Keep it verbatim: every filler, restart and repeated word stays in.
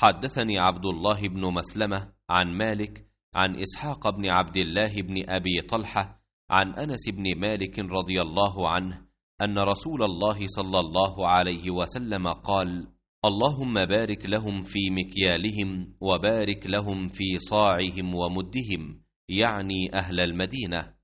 حدثني عبد الله بن مسلمة عن مالك عن إسحاق بن عبد الله بن أبي طلحة عن أنس بن مالك رضي الله عنه أن رسول الله صلى الله عليه وسلم قال: اللهم بارك لهم في مكيالهم وبارك لهم في صاعهم ومدهم، يعني أهل المدينة.